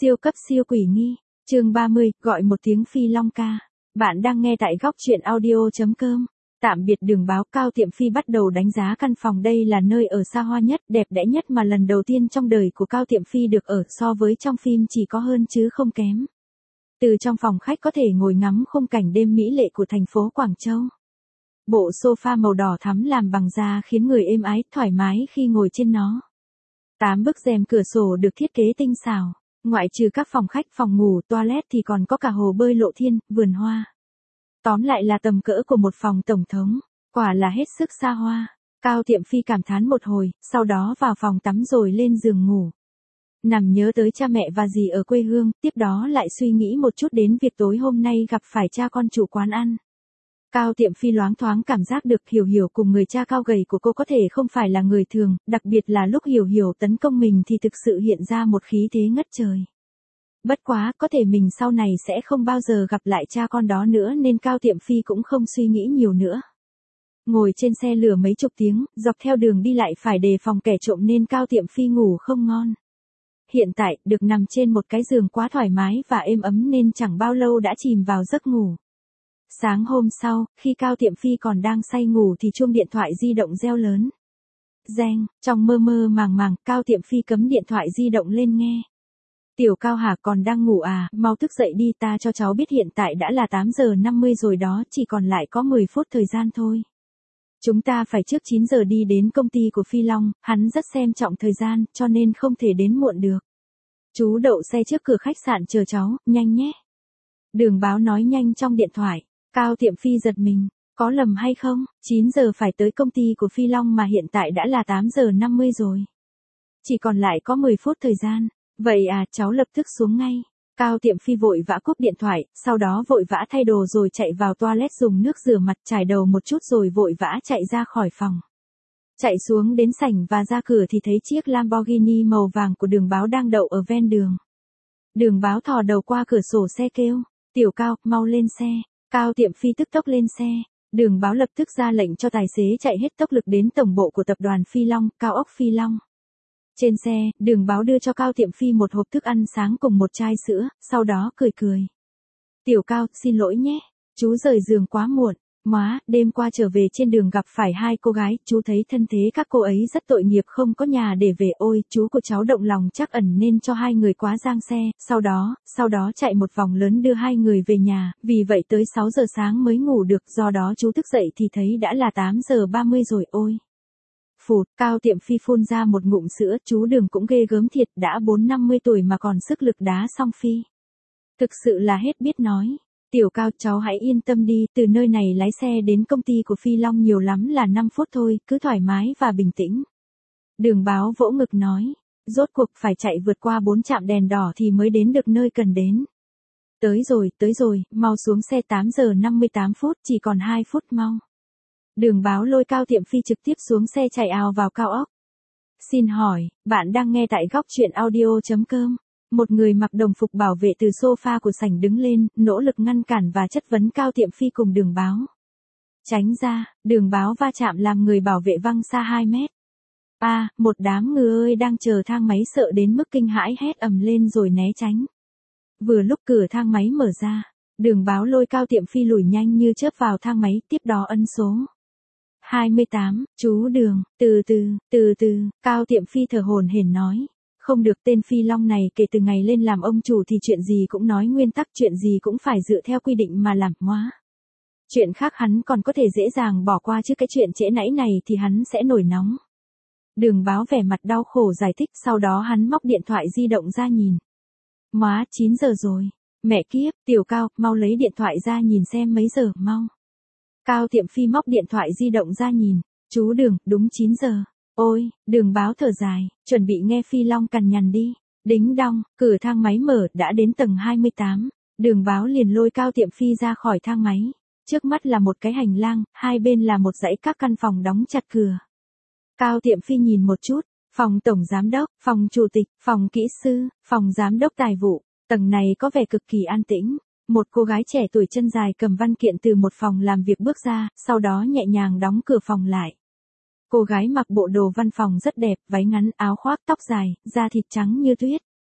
Siêu cấp siêu quỷ nghi, chương 30, gọi một tiếng Phi Long ca. Bạn đang nghe tại góc truyện audio.com. Tạm biệt Đường Báo. Cao Tiệm Phi bắt đầu đánh giá căn phòng. Đây là nơi ở xa hoa nhất, đẹp đẽ nhất mà lần đầu tiên trong đời của Cao Tiệm Phi được ở, so với trong phim chỉ có hơn chứ không kém. Từ trong phòng khách có thể ngồi ngắm khung cảnh đêm mỹ lệ của thành phố Quảng Châu. Bộ sofa màu đỏ thắm làm bằng da khiến người êm ái, thoải mái khi ngồi trên nó. 8 bức rèm cửa sổ được thiết kế tinh xảo. Ngoại trừ các phòng khách, phòng ngủ, toilet thì còn có cả hồ bơi lộ thiên, vườn hoa. Tóm lại là tầm cỡ của một phòng tổng thống, quả là hết sức xa hoa. Cao Tiệm Phi cảm thán một hồi, sau đó vào phòng tắm rồi lên giường ngủ. Nằm nhớ tới cha mẹ và dì ở quê hương, tiếp đó lại suy nghĩ một chút đến việc tối hôm nay gặp phải cha con chủ quán ăn. Cao Tiệm Phi loáng thoáng cảm giác được Hiểu Hiểu cùng người cha cao gầy của cô có thể không phải là người thường, đặc biệt là lúc Hiểu Hiểu tấn công mình thì thực sự hiện ra một khí thế ngất trời. Bất quá, có thể mình sau này sẽ không bao giờ gặp lại cha con đó nữa nên Cao Tiệm Phi cũng không suy nghĩ nhiều nữa. Ngồi trên xe lửa mấy chục tiếng, dọc theo đường đi lại phải đề phòng kẻ trộm nên Cao Tiệm Phi ngủ không ngon. Hiện tại, được nằm trên một cái giường quá thoải mái và êm ấm nên chẳng bao lâu đã chìm vào giấc ngủ. Sáng hôm sau, khi Cao Tiệm Phi còn đang say ngủ thì chuông điện thoại di động reo lớn. Reng, trong mơ mơ màng màng, Cao Tiệm Phi cắm điện thoại di động lên nghe. Tiểu Cao hả, còn đang ngủ à, mau thức dậy đi, ta cho cháu biết hiện tại đã là 8 giờ 50 rồi đó, chỉ còn lại có 10 phút thời gian thôi. Chúng ta phải trước 9 giờ đi đến công ty của Phi Long, hắn rất xem trọng thời gian, cho nên không thể đến muộn được. Chú đậu xe trước cửa khách sạn chờ cháu, nhanh nhé. Đường Báo nói nhanh trong điện thoại. Cao Tiệm Phi giật mình, có lầm hay không, 9 giờ phải tới công ty của Phi Long mà hiện tại đã là 8 giờ 50 rồi. Chỉ còn lại có 10 phút thời gian, vậy à, cháu lập tức xuống ngay. Cao Tiệm Phi vội vã cúp điện thoại, sau đó vội vã thay đồ rồi chạy vào toilet dùng nước rửa mặt chải đầu một chút rồi vội vã chạy ra khỏi phòng. Chạy xuống đến sảnh và ra cửa thì thấy chiếc Lamborghini màu vàng của Đường Báo đang đậu ở ven đường. Đường Báo thò đầu qua cửa sổ xe kêu, Tiểu Cao, mau lên xe. Cao Tiệm Phi tức tốc lên xe, Đường Báo lập tức ra lệnh cho tài xế chạy hết tốc lực đến tổng bộ của tập đoàn Phi Long, cao ốc Phi Long. Trên xe, Đường Báo đưa cho Cao Tiệm Phi một hộp thức ăn sáng cùng một chai sữa, sau đó cười cười. Tiểu Cao, xin lỗi nhé, chú rời giường quá muộn. Móa, đêm qua trở về trên đường gặp phải hai cô gái, chú thấy thân thế các cô ấy rất tội nghiệp không có nhà để về, ôi, chú của cháu động lòng trắc ẩn nên cho hai người quá giang xe, sau đó chạy một vòng lớn đưa hai người về nhà, vì vậy tới 6 giờ sáng mới ngủ được, do đó chú thức dậy thì thấy đã là 8 giờ 30 rồi, ôi. Phụt, Cao Tiệm Phi phun ra một ngụm sữa, chú Đường cũng ghê gớm thiệt, đã 4-50 tuổi mà còn sức lực đá song Phi. Thực sự là hết biết nói. Tiểu Cao, cháu hãy yên tâm đi, từ nơi này lái xe đến công ty của Phi Long nhiều lắm là 5 phút thôi, cứ thoải mái và bình tĩnh. Đường Báo vỗ ngực nói, rốt cuộc phải chạy vượt qua 4 trạm đèn đỏ thì mới đến được nơi cần đến. Tới rồi, mau xuống xe 8 giờ 58 phút, chỉ còn 2 phút mau. Đường Báo lôi Cao Tiệm Phi trực tiếp xuống xe chạy ào vào cao ốc. Xin hỏi, bạn đang nghe tại góc truyện audio.com. Một người mặc đồng phục bảo vệ từ sofa của sảnh đứng lên, nỗ lực ngăn cản và chất vấn Cao Tiệm Phi cùng Đường Báo. Tránh ra, Đường Báo va chạm làm người bảo vệ văng xa 2 mét. Một đám người ơi đang chờ thang máy sợ đến mức kinh hãi hét ầm lên rồi né tránh. Vừa lúc cửa thang máy mở ra, Đường Báo lôi Cao Tiệm Phi lùi nhanh như chớp vào thang máy, tiếp đó ấn số 28, chú Đường, từ từ, Cao Tiệm Phi thở hổn hển nói. Không được, tên Phi Long này kể từ ngày lên làm ông chủ thì chuyện gì cũng nói nguyên tắc, chuyện gì cũng phải dựa theo quy định mà làm, hóa. Chuyện khác hắn còn có thể dễ dàng bỏ qua chứ cái chuyện trễ nãy này thì hắn sẽ nổi nóng. Đường Báo vẻ mặt đau khổ giải thích, sau đó hắn móc điện thoại di động ra nhìn. Móa, 9 giờ rồi. Mẹ kiếp, Tiểu Cao, mau lấy điện thoại ra nhìn xem mấy giờ, mau. Cao Tiệm Phi móc điện thoại di động ra nhìn. Chú Đường, đúng 9 giờ. Ôi, Đường Báo thở dài, chuẩn bị nghe Phi Long cằn nhằn đi. Đính đong, cửa thang máy mở, đã đến tầng 28. Đường Báo liền lôi Cao Tiệm Phi ra khỏi thang máy. Trước mắt là một cái hành lang, hai bên là một dãy các căn phòng đóng chặt cửa. Cao Tiệm Phi nhìn một chút, phòng tổng giám đốc, phòng chủ tịch, phòng kỹ sư, phòng giám đốc tài vụ. Tầng này có vẻ cực kỳ an tĩnh. Một cô gái trẻ tuổi chân dài cầm văn kiện từ một phòng làm việc bước ra, sau đó nhẹ nhàng đóng cửa phòng lại. Cô gái mặc bộ đồ văn phòng rất đẹp, váy ngắn, áo khoác, tóc dài, da thịt trắng như tuyết.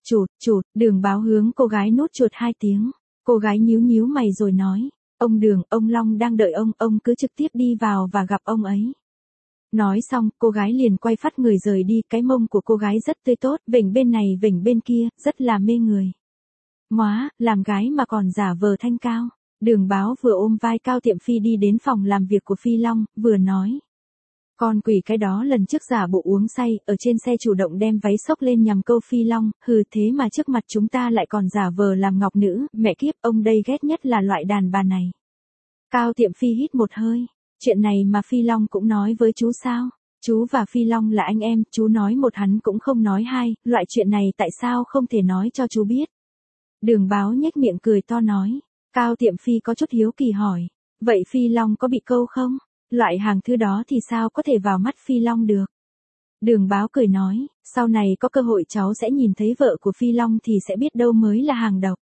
Chụt, Đường Báo hướng cô gái nút chuột 2 tiếng. Cô gái nhíu nhíu mày rồi nói, ông Đường, ông Long đang đợi ông cứ trực tiếp đi vào và gặp ông ấy. Nói xong, cô gái liền quay phắt người rời đi, cái mông của cô gái rất tươi tốt, vểnh bên này vểnh bên kia, rất là mê người. Móa, làm gái mà còn giả vờ thanh cao. Đường Báo vừa ôm vai Cao Tiệm Phi đi đến phòng làm việc của Phi Long, vừa nói. Con quỷ cái đó lần trước giả bộ uống say, ở trên xe chủ động đem váy xốc lên nhằm câu Phi Long, hừ thế mà trước mặt chúng ta lại còn giả vờ làm ngọc nữ, mẹ kiếp, ông đây ghét nhất là loại đàn bà này. Cao Tiệm Phi hít một hơi, chuyện này mà Phi Long cũng nói với chú sao? Chú và Phi Long là anh em, chú nói một hắn cũng không nói hai, loại chuyện này tại sao không thể nói cho chú biết? Đường Báo nhếch miệng cười to nói. Cao Tiệm Phi có chút hiếu kỳ hỏi, vậy Phi Long có bị câu không? Loại hàng thứ đó thì sao có thể vào mắt Phi Long được? Đường Báo cười nói, sau này có cơ hội cháu sẽ nhìn thấy vợ của Phi Long thì sẽ biết đâu mới là hàng độc.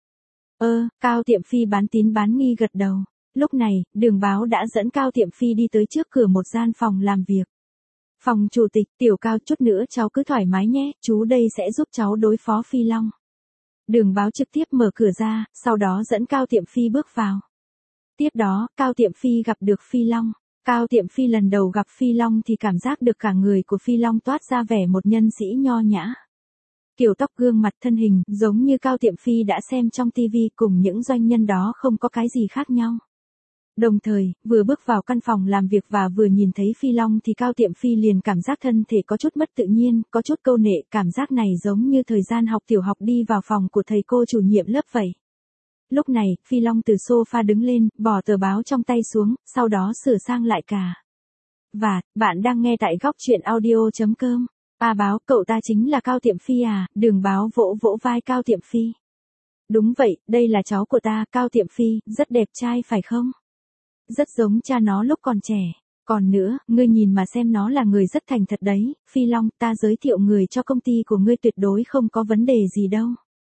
Cao Tiệm Phi bán tín bán nghi gật đầu. Lúc này, Đường Báo đã dẫn Cao Tiệm Phi đi tới trước cửa một gian phòng làm việc. Phòng chủ tịch, Tiểu Cao, chút nữa cháu cứ thoải mái nhé, chú đây sẽ giúp cháu đối phó Phi Long. Đường Báo trực tiếp mở cửa ra, sau đó dẫn Cao Tiệm Phi bước vào. Tiếp đó, Cao Tiệm Phi gặp được Phi Long. Cao Tiệm Phi lần đầu gặp Phi Long thì cảm giác được cả người của Phi Long toát ra vẻ một nhân sĩ nho nhã. Kiểu tóc gương mặt thân hình, giống như Cao Tiệm Phi đã xem trong TV, cùng những doanh nhân đó không có cái gì khác nhau. Đồng thời, vừa bước vào căn phòng làm việc và vừa nhìn thấy Phi Long thì Cao Tiệm Phi liền cảm giác thân thể có chút mất tự nhiên, có chút câu nệ, cảm giác này giống như thời gian học tiểu học đi vào phòng của thầy cô chủ nhiệm lớp vậy. Lúc này, Phi Long từ sofa đứng lên, bỏ tờ báo trong tay xuống, sau đó sửa sang lại cả. Và, bạn đang nghe tại góc truyện audio.com. Báo, cậu ta chính là Cao Tiệm Phi à? Đường Báo vỗ vỗ vai Cao Tiệm Phi. Đúng vậy, đây là cháu của ta, Cao Tiệm Phi, rất đẹp trai phải không? Rất giống cha nó lúc còn trẻ. Còn nữa, ngươi nhìn mà xem, nó là người rất thành thật đấy. Phi Long, ta giới thiệu người cho công ty của ngươi tuyệt đối không có vấn đề gì đâu.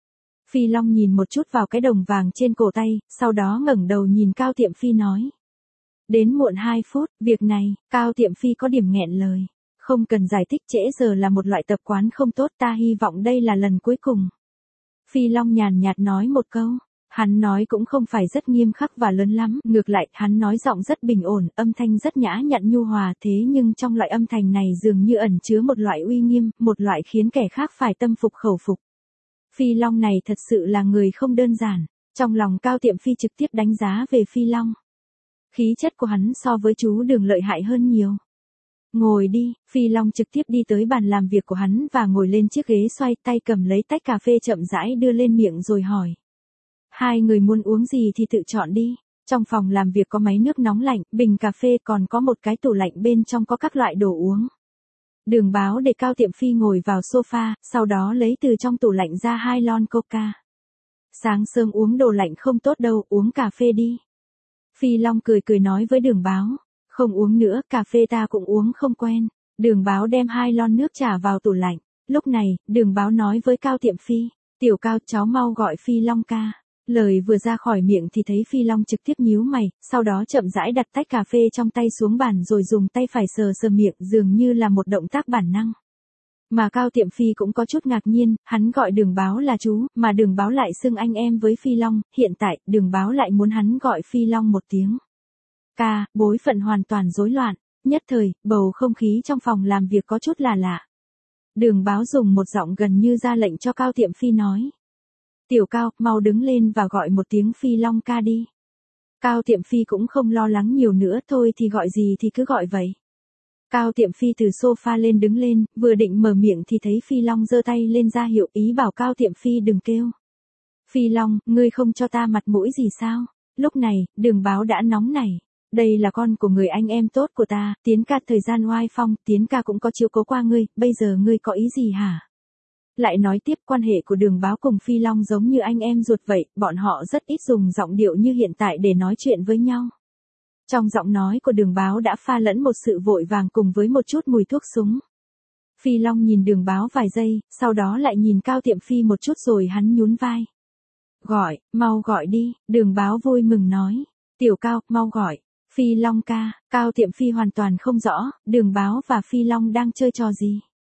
Phi Long nhìn một chút vào cái đồng vàng trên cổ tay, sau đó ngẩng đầu nhìn Cao Tiệm Phi nói. Đến muộn 2 phút, việc này, Cao Tiệm Phi có điểm nghẹn lời. Không cần giải thích, trễ giờ là một loại tập quán không tốt, ta hy vọng đây là lần cuối cùng. Phi Long nhàn nhạt nói một câu. Hắn nói cũng không phải rất nghiêm khắc và lớn lắm, ngược lại, hắn nói giọng rất bình ổn, âm thanh rất nhã nhặn nhu hòa, thế nhưng trong loại âm thanh này dường như ẩn chứa một loại uy nghiêm, một loại khiến kẻ khác phải tâm phục khẩu phục. Phi Long này thật sự là người không đơn giản. Trong lòng Cao Tiệm Phi trực tiếp đánh giá về Phi Long. Khí chất của hắn so với chú Đường lợi hại hơn nhiều. Ngồi đi, Phi Long trực tiếp đi tới bàn làm việc của hắn và ngồi lên chiếc ghế, xoay tay cầm lấy tách cà phê chậm rãi đưa lên miệng rồi hỏi. Hai người muốn uống gì thì tự chọn đi. Trong phòng làm việc có máy nước nóng lạnh, bình cà phê, còn có một cái tủ lạnh bên trong có các loại đồ uống. Đường Báo để Cao Tiệm Phi ngồi vào sofa, sau đó lấy từ trong tủ lạnh ra 2 lon coca. Sáng sớm uống đồ lạnh không tốt đâu, uống cà phê đi. Phi Long cười cười nói với Đường Báo. Không uống nữa, cà phê ta cũng uống không quen. Đường Báo đem 2 lon nước trả vào tủ lạnh. Lúc này, Đường Báo nói với Cao Tiệm Phi. Tiểu Cao, cháu mau gọi Phi Long ca. Lời vừa ra khỏi miệng thì thấy Phi Long trực tiếp nhíu mày, sau đó chậm rãi đặt tách cà phê trong tay xuống bàn rồi dùng tay phải sờ sờ miệng, dường như là một động tác bản năng. Mà Cao Tiệm Phi cũng có chút ngạc nhiên, hắn gọi Đường Báo là chú, mà Đường Báo lại xưng anh em với Phi Long, hiện tại, Đường Báo lại muốn hắn gọi Phi Long một tiếng. Bối phận hoàn toàn rối loạn, nhất thời, bầu không khí trong phòng làm việc có chút là lạ. Đường Báo dùng một giọng gần như ra lệnh cho Cao Tiệm Phi nói. Tiểu Cao, mau đứng lên và gọi một tiếng Phi Long ca đi. Cao Tiệm Phi cũng không lo lắng nhiều nữa, thôi thì gọi gì thì cứ gọi vậy. Cao Tiệm Phi từ sofa lên đứng lên, vừa định mở miệng thì thấy Phi Long giơ tay lên ra hiệu ý bảo Cao Tiệm Phi đừng kêu. Phi Long, ngươi không cho ta mặt mũi gì sao? Lúc này, Đường Báo đã nóng nảy. Đây là con của người anh em tốt của ta, Tiến ca thời gian oai phong, Tiến ca cũng có chiếu cố qua ngươi, bây giờ ngươi có ý gì hả? Lại nói tiếp, quan hệ của Đường Báo cùng Phi Long giống như anh em ruột vậy, bọn họ rất ít dùng giọng điệu như hiện tại để nói chuyện với nhau. Trong giọng nói của Đường Báo đã pha lẫn một sự vội vàng cùng với một chút mùi thuốc súng. Phi Long nhìn Đường Báo vài giây, sau đó lại nhìn Cao Tiệm Phi một chút rồi hắn nhún vai. Gọi, mau gọi đi, Đường Báo vui mừng nói. Tiểu Cao, mau gọi. Phi Long ca. Cao Tiệm Phi hoàn toàn không rõ, Đường Báo và Phi Long đang chơi trò gì.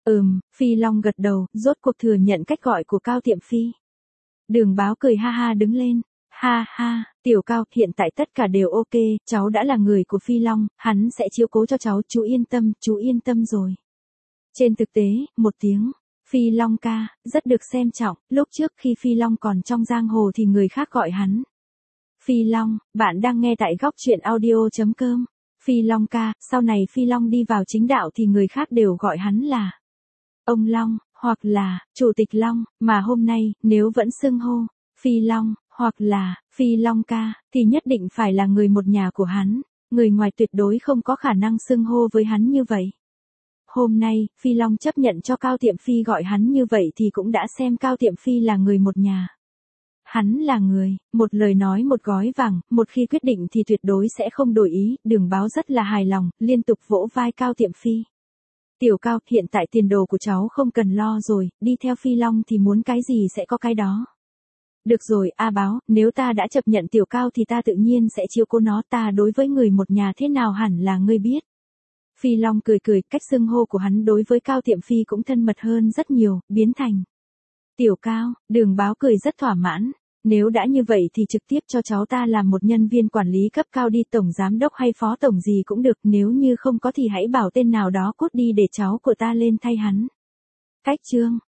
Phi Long gật đầu, rốt cuộc thừa nhận cách gọi của Cao Tiệm Phi. Đường Báo cười ha ha đứng lên. Ha ha, Tiểu Cao, hiện tại tất cả đều ok, cháu đã là người của Phi Long, hắn sẽ chiếu cố cho cháu, chú yên tâm rồi. Trên thực tế, một tiếng, Phi Long ca, rất được xem trọng, lúc trước khi Phi Long còn trong giang hồ thì người khác gọi hắn. Phi Long, bạn đang nghe tại góc truyện audio.com. Phi Long ca, sau này Phi Long đi vào chính đạo thì người khác đều gọi hắn là ông Long, hoặc là Chủ tịch Long, mà hôm nay, nếu vẫn xưng hô Phi Long, hoặc là Phi Long ca, thì nhất định phải là người một nhà của hắn, người ngoài tuyệt đối không có khả năng xưng hô với hắn như vậy. Hôm nay, Phi Long chấp nhận cho Cao Tiệm Phi gọi hắn như vậy thì cũng đã xem Cao Tiệm Phi là người một nhà. Hắn là người, một lời nói một gói vàng, một khi quyết định thì tuyệt đối sẽ không đổi ý, Đường Báo rất là hài lòng, liên tục vỗ vai Cao Tiệm Phi. Tiểu Cao, hiện tại tiền đồ của cháu không cần lo rồi, đi theo Phi Long thì muốn cái gì sẽ có cái đó. Được rồi, A Báo, nếu ta đã chấp nhận Tiểu Cao thì ta tự nhiên sẽ chiếu cố nó, ta đối với người một nhà thế nào hẳn là ngươi biết. Phi Long cười cười, cách xưng hô của hắn đối với Cao Tiệm Phi cũng thân mật hơn rất nhiều, biến thành Tiểu Cao. Đường Báo cười rất thỏa mãn. Nếu đã như vậy thì trực tiếp cho cháu ta làm một nhân viên quản lý cấp cao đi, tổng giám đốc hay phó tổng gì cũng được, nếu như không có thì hãy bảo tên nào đó cút đi để cháu của ta lên thay hắn. Cách chương